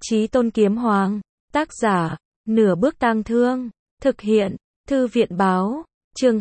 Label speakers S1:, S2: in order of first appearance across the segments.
S1: Chí Tôn Kiếm Hoàng. Tác giả, Nửa Bước Tang Thương. Thực hiện, Thư viện Báo. Chương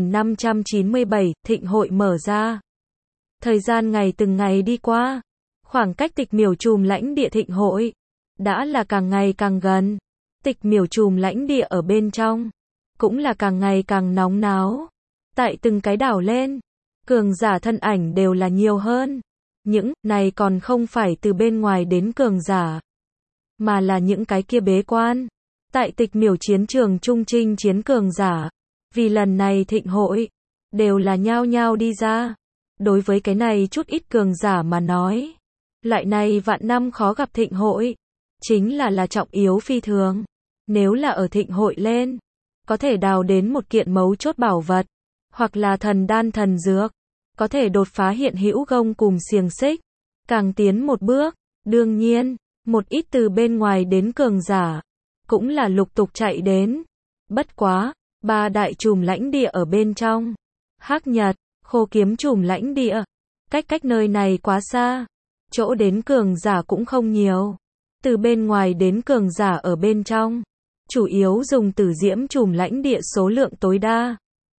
S1: 2597, Thịnh hội mở ra. Thời gian ngày từng ngày đi qua. Khoảng cách Tịch Miểu Trùm lãnh địa thịnh hội đã là càng ngày càng gần. Tịch Miểu Trùm lãnh địa ở bên trong cũng là càng ngày càng nóng náo. Tại từng cái đảo lên, cường giả thân ảnh đều là nhiều hơn. Những này còn không phải từ bên ngoài đến cường giả, mà là những cái kia bế quan tại Tịch Miểu chiến trường trung chinh chiến cường giả. Vì lần này thịnh hội, đều là nhao nhao đi ra. Đối với cái này chút ít cường giả mà nói, loại này vạn năm khó gặp thịnh hội, chính là trọng yếu phi thường. Nếu là ở thịnh hội lên, có thể đào đến một kiện mấu chốt bảo vật, hoặc là thần đan thần dược, có thể đột phá hiện hữu gông cùm xiềng xích, càng tiến một bước. Đương nhiên, một ít từ bên ngoài đến cường giả, cũng là lục tục chạy đến. Bất quá, ba đại trùm lãnh địa ở bên trong, Hắc Nhật, Khô Kiếm trùm lãnh địa, cách nơi này quá xa, chỗ đến cường giả cũng không nhiều. Từ bên ngoài đến cường giả ở bên trong, chủ yếu dùng Tử Diễm trùm lãnh địa số lượng tối đa.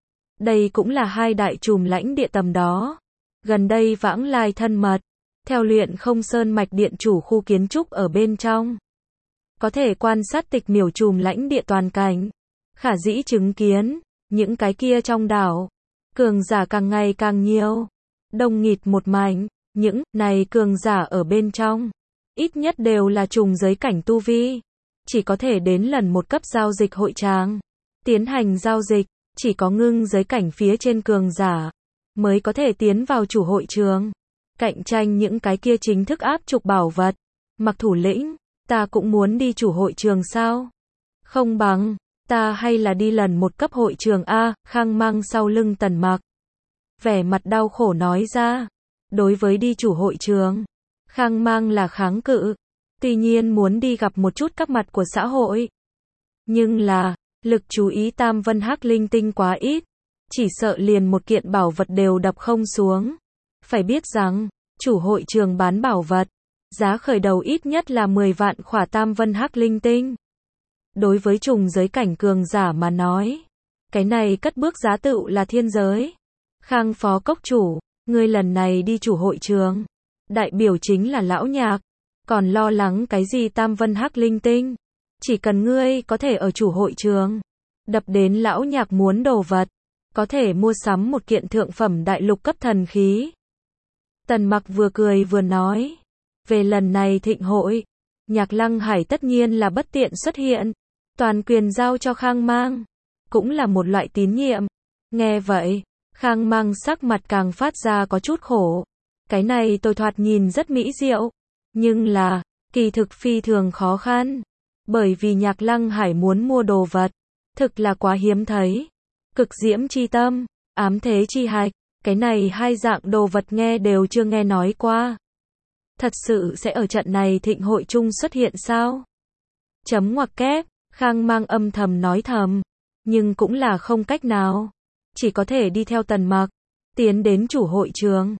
S1: Đây cũng là hai đại trùm lãnh địa tầm đó. Gần đây vãng lai thân mật, theo Luyện Không Sơn mạch điện chủ khu kiến trúc ở bên trong, có thể quan sát Tịch Miểu trùm lãnh địa toàn cảnh. Khả dĩ chứng kiến, những cái kia trong đảo, cường giả càng ngày càng nhiều, đông nghịt một mảnh. Những này cường giả ở bên trong, ít nhất đều là trùng giới cảnh tu vi, chỉ có thể đến lần một cấp giao dịch hội tràng, tiến hành giao dịch. Chỉ có ngưng giới cảnh phía trên cường giả, mới có thể tiến vào chủ hội trường, cạnh tranh những cái kia chính thức áp trục bảo vật. Mặc thủ lĩnh, ta cũng muốn đi chủ hội trường sao? Không bằng, ta hay là đi lần một cấp hội trường A. Khang Mang sau lưng Tần Mặc, vẻ mặt đau khổ nói ra. Đối với đi chủ hội trường, Khang Mang là kháng cự. Tuy nhiên muốn đi gặp một chút các mặt của xã hội, nhưng là, lực chú ý Tam Vân Hắc linh tinh quá ít, chỉ sợ liền một kiện bảo vật đều đập không xuống. Phải biết rằng, chủ hội trường bán bảo vật, giá khởi đầu ít nhất là 10 vạn khỏa Tam Vân Hắc linh tinh. Đối với trùng giới cảnh cường giả mà nói, cái này cất bước giá tựu là thiên giới. Khang phó cốc chủ, ngươi lần này đi chủ hội trường, đại biểu chính là lão Nhạc, còn lo lắng cái gì Tam Vân Hắc linh tinh? Chỉ cần ngươi có thể ở chủ hội trường, đập đến lão Nhạc muốn đồ vật, có thể mua sắm một kiện thượng phẩm đại lục cấp thần khí. Tần Mặc vừa cười vừa nói, về lần này thịnh hội, Nhạc Lăng Hải tất nhiên là bất tiện xuất hiện, toàn quyền giao cho Khang Mang, cũng là một loại tín nhiệm. Nghe vậy, Khang Mang sắc mặt càng phát ra có chút khổ. Cái này tôi thoạt nhìn rất mỹ diệu, nhưng là, kỳ thực phi thường khó khăn. Bởi vì Nhạc Lăng Hải muốn mua đồ vật, thực là quá hiếm thấy. Cực diễm chi tâm, ám thế chi hạch, cái này hai dạng đồ vật nghe đều chưa nghe nói qua. Thật sự sẽ ở trận này thịnh hội chung xuất hiện sao? Chấm ngoặc kép, Khang Mang âm thầm nói thầm, nhưng cũng là không cách nào, chỉ có thể đi theo Tần Mặc, tiến đến chủ hội trường.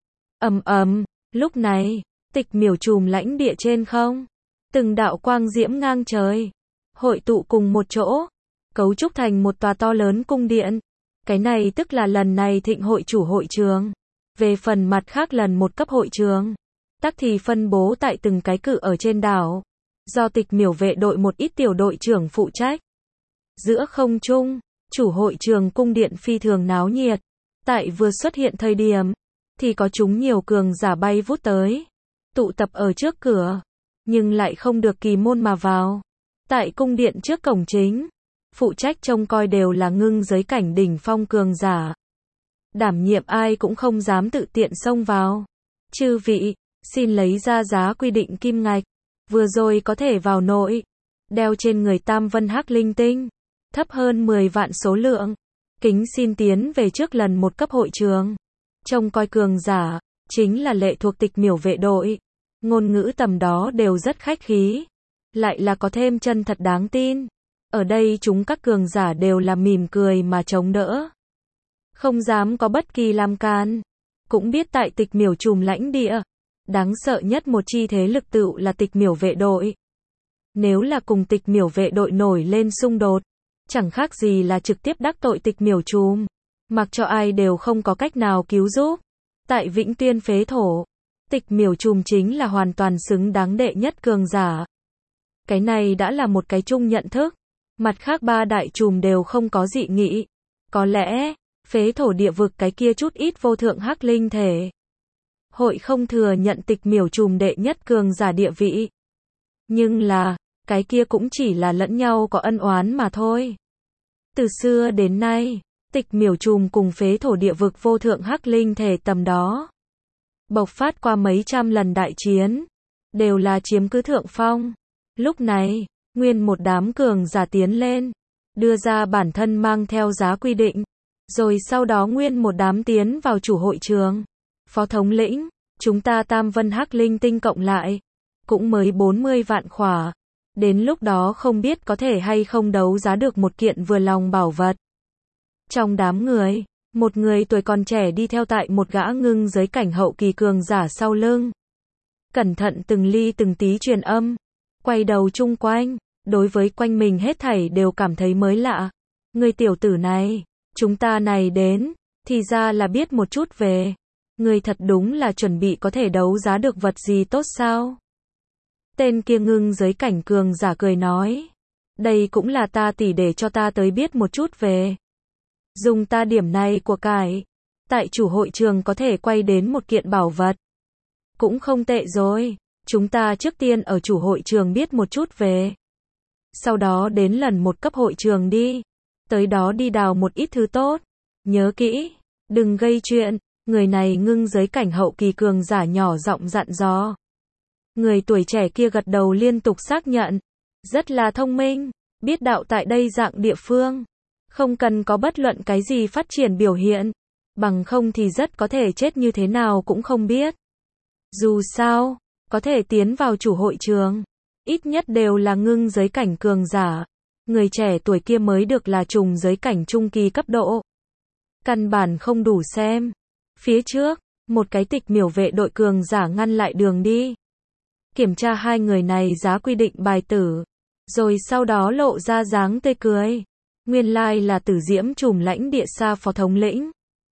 S1: Lúc này, Tịch Miểu trùm lãnh địa trên không, từng đạo quang diễm ngang trời, hội tụ cùng một chỗ, cấu trúc thành một tòa to lớn cung điện. Cái này tức là lần này thịnh hội chủ hội trường. Về phần mặt khác lần một cấp hội trường, tắc thì phân bố tại từng cái cự ở trên đảo, do Tịch Miểu vệ đội một ít tiểu đội trưởng phụ trách. Giữa không trung, chủ hội trường cung điện phi thường náo nhiệt. Tại vừa xuất hiện thời điểm, thì có chúng nhiều cường giả bay vút tới, tụ tập ở trước cửa, nhưng lại không được kỳ môn mà vào. Tại cung điện trước cổng chính, phụ trách trông coi đều là ngưng giới cảnh đỉnh phong cường giả. Đảm nhiệm ai cũng không dám tự tiện xông vào. Chư vị, xin lấy ra giá quy định kim ngạch, vừa rồi có thể vào nội, đeo trên người Tam Vân Hắc linh tinh, thấp hơn 10 vạn số lượng, kính xin tiến về trước lần một cấp hội trường. Trông coi cường giả, chính là lệ thuộc Tịch Miểu vệ đội. Ngôn ngữ tầm đó đều rất khách khí, lại là có thêm chân thật đáng tin. Ở đây chúng các cường giả đều là mỉm cười mà chống đỡ, không dám có bất kỳ làm can. Cũng biết tại Tịch Miểu trùm lãnh địa, đáng sợ nhất một chi thế lực tựu là Tịch Miểu vệ đội. Nếu là cùng tịch miểu vệ đội nổi lên xung đột, chẳng khác gì là trực tiếp đắc tội tịch miểu trùm. Mặc cho ai đều không có cách nào cứu giúp. Tại Vĩnh Tuyên phế thổ, tịch miểu trùm chính là hoàn toàn xứng đáng đệ nhất cường giả. Cái này đã là một cái chung nhận thức. Mặt khác ba đại trùm đều không có dị nghị. Có lẽ, phế thổ địa vực cái kia chút ít vô thượng hắc linh thể. Hội không thừa nhận tịch miểu trùm đệ nhất cường giả địa vị. Nhưng là, cái kia cũng chỉ là lẫn nhau có ân oán mà thôi. Từ xưa đến nay, tịch miểu trùm cùng phế thổ địa vực vô thượng hắc linh thể tầm đó. Bộc phát qua mấy trăm lần đại chiến. Đều là chiếm cứ thượng phong. Lúc này, nguyên một đám cường giả tiến lên. Đưa ra bản thân mang theo giá quy định. Rồi sau đó nguyên một đám tiến vào chủ hội trường. Phó thống lĩnh, chúng ta tam vân hắc linh tinh cộng lại. Cũng mới 40 vạn khỏa. Đến lúc đó không biết có thể hay không đấu giá được một kiện vừa lòng bảo vật. Trong đám người, một người tuổi còn trẻ đi theo tại một gã ngưng giới cảnh hậu kỳ cường giả sau lưng. Cẩn thận từng ly từng tí truyền âm. Quay đầu chung quanh, đối với quanh mình hết thảy đều cảm thấy mới lạ. Người tiểu tử này, chúng ta này đến, thì ra là biết một chút về. Người thật đúng là chuẩn bị có thể đấu giá được vật gì tốt sao? Tên kia ngưng giới cảnh cường giả cười nói. Đây cũng là ta tỉ để cho ta tới biết một chút về. Dùng ta điểm này của cải. Tại chủ hội trường có thể quay đến một kiện bảo vật. Cũng không tệ rồi. Chúng ta trước tiên ở chủ hội trường biết một chút về. Sau đó đến lần một cấp hội trường đi. Tới đó đi đào một ít thứ tốt. Nhớ kỹ. Đừng gây chuyện. Người này ngưng giới cảnh hậu kỳ cường giả nhỏ giọng dặn dò. Người tuổi trẻ kia gật đầu liên tục xác nhận. Rất là thông minh. Biết đạo tại đây dạng địa phương. Không cần có bất luận cái gì phát triển biểu hiện. Bằng không thì rất có thể chết như thế nào cũng không biết. Dù sao, có thể tiến vào chủ hội trường. Ít nhất đều là ngưng giới cảnh cường giả. Người trẻ tuổi kia mới được là trùng giới cảnh trung kỳ cấp độ. Căn bản không đủ xem. Phía trước, một cái tịch miểu vệ đội cường giả ngăn lại đường đi. Kiểm tra hai người này giá quy định bài tử. Rồi sau đó lộ ra dáng tươi cười. Nguyên lai là Tử Diễm trùm lãnh địa xa phó thống lĩnh.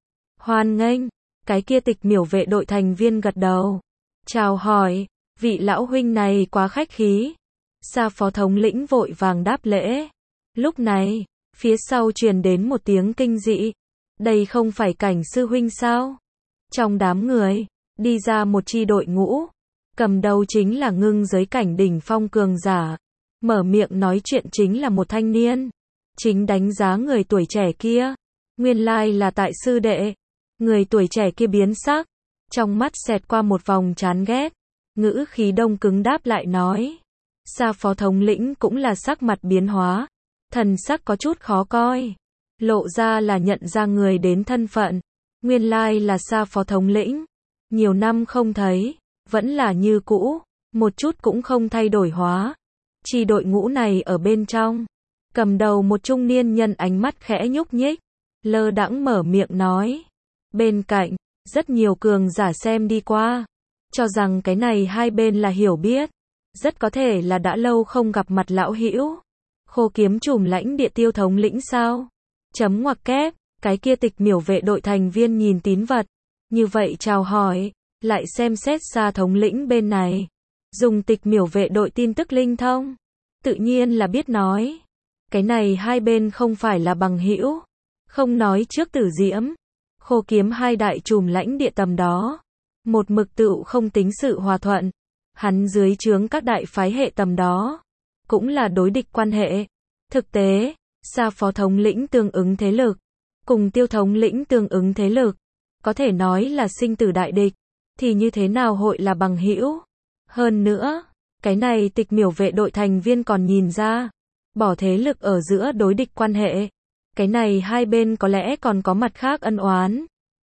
S1: Hoan nghênh. Cái kia tịch miểu vệ đội thành viên gật đầu. Chào hỏi. Vị lão huynh này quá khách khí. Xa phó thống lĩnh vội vàng đáp lễ. Lúc này, phía sau truyền đến một tiếng kinh dị. Đây không phải Cảnh sư huynh sao? Trong đám người, đi ra một chi đội ngũ. Cầm đầu chính là ngưng giới cảnh đỉnh phong cường giả. Mở miệng nói chuyện chính là một thanh niên. Chính đánh giá người tuổi trẻ kia. Nguyên lai là tại sư đệ. Người tuổi trẻ kia biến sắc. Trong mắt xẹt qua một vòng chán ghét. Ngữ khí đông cứng đáp lại nói. Sa phó thống lĩnh cũng là sắc mặt biến hóa. Thần sắc có chút khó coi. Lộ ra là nhận ra người đến thân phận. Nguyên lai là Sa phó thống lĩnh. Nhiều năm không thấy. Vẫn là như cũ. Một chút cũng không thay đổi hóa. Chỉ đội ngũ này ở bên trong. Cầm đầu một trung niên nhân ánh mắt khẽ nhúc nhích. Lơ đãng mở miệng nói. Bên cạnh, rất nhiều cường giả xem đi qua. Cho rằng cái này hai bên là hiểu biết. Rất có thể là đã lâu không gặp mặt lão hữu. Khô kiếm trùm lãnh địa Tiêu thống lĩnh sao? Chấm ngoặc kép, cái kia tịch miểu vệ đội thành viên nhìn tín vật. Như vậy chào hỏi, lại xem xét Sa thống lĩnh bên này. Dùng tịch miểu vệ đội tin tức linh thông. Tự nhiên là biết nói. Cái này hai bên không phải là bằng hữu. Không nói trước Tử Diễm. Khô kiếm hai đại trùm lãnh địa tầm đó. Một mực tựu không tính sự hòa thuận. Hắn dưới trướng các đại phái hệ tầm đó. Cũng là đối địch quan hệ. Thực tế, Sa phó thống lĩnh tương ứng thế lực. Cùng Tiêu thống lĩnh tương ứng thế lực. Có thể nói là sinh tử đại địch. Thì như thế nào hội là bằng hữu? Hơn nữa, cái này tịch miểu vệ đội thành viên còn nhìn ra. Bỏ thế lực ở giữa đối địch quan hệ. Cái này hai bên có lẽ còn có mặt khác ân oán.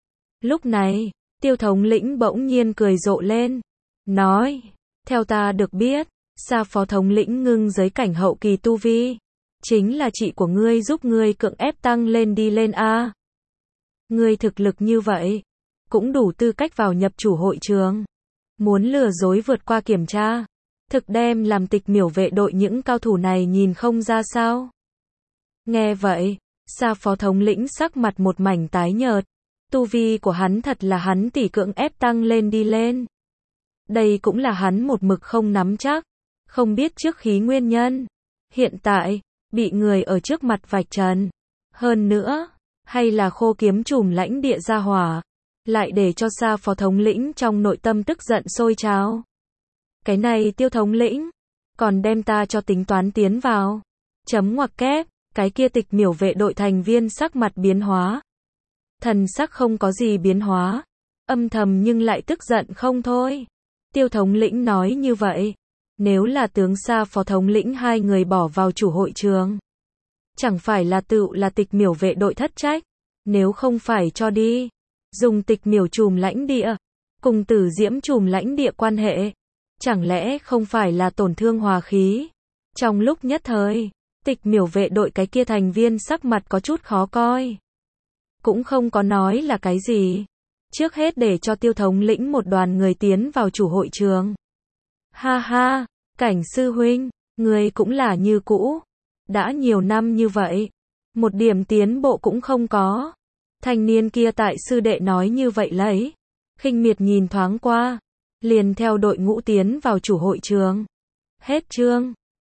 S1: Lúc này, Tiêu thống lĩnh bỗng nhiên cười rộ lên. Nói, theo ta được biết, Sa phó thống lĩnh ngưng giới cảnh hậu kỳ tu vi. Chính là chị của ngươi giúp ngươi cưỡng ép tăng lên đi lên a. Ngươi thực lực như vậy, cũng đủ tư cách vào nhập chủ hội trường. Muốn lừa dối vượt qua kiểm tra. thực đem làm Tịch Miểu vệ đội những cao thủ này nhìn không ra sao. Nghe vậy, Sa phó thống lĩnh sắc mặt một mảnh tái nhợt. Tu vi của hắn thật là hắn tỉ cưỡng ép tăng lên đi lên. Đây cũng là hắn một mực không nắm chắc, không biết trước khí nguyên nhân. Hiện tại, bị người ở trước mặt vạch trần. Hơn nữa, hay là Khô Kiếm Trùm lãnh địa ra hỏa, lại để cho Sa phó thống lĩnh trong nội tâm tức giận sôi trào. Cái này Tiêu thống lĩnh, còn đem ta cho tính toán tiến vào. Chấm ngoặc kép, cái kia Tịch Miểu vệ đội thành viên sắc mặt biến hóa. Thần sắc không có gì biến hóa, âm thầm nhưng lại tức giận không thôi. Tiêu thống lĩnh nói như vậy, nếu là tướng Sa phó thống lĩnh hai người bỏ vào chủ hội trường, chẳng phải là tự là Tịch Miểu vệ đội thất trách, nếu không phải cho đi, dùng Tịch Miểu Trùm lãnh địa, cùng Tử Diễm Trùm lãnh địa quan hệ, chẳng lẽ không phải là tổn thương hòa khí. Trong lúc nhất thời, Tịch Miểu vệ đội cái kia thành viên sắc mặt có chút khó coi. Cũng không có nói là cái gì. Trước hết để cho Tiêu thống lĩnh một đoàn người tiến vào chủ hội trường. Ha ha, Cảnh sư huynh, người cũng là như cũ. Đã nhiều năm như vậy, một điểm tiến bộ cũng không có. Thanh niên kia tại sư đệ nói như vậy lấy. Khinh miệt nhìn thoáng qua, liền theo đội ngũ tiến vào chủ hội trường. Hết chương.